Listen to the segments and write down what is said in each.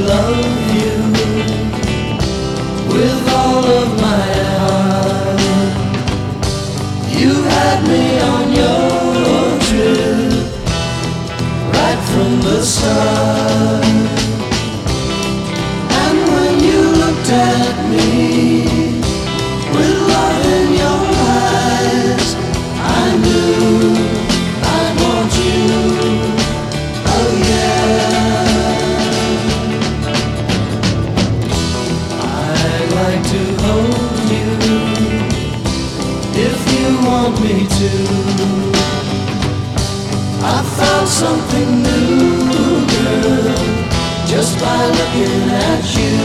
love you with all of my heart. You had me on your trip right from the start. And when you looked at me with love in your eyes, I knew I'd want you. Oh yeah. I'd like to hold you if you want me to. I found something new, girl, just by looking at you.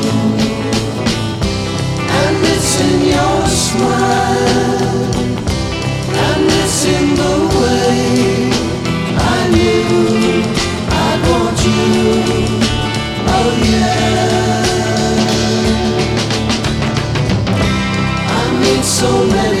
And it's in your smile, and it's in the way I knew I'd want you. Oh yeah. I meet so many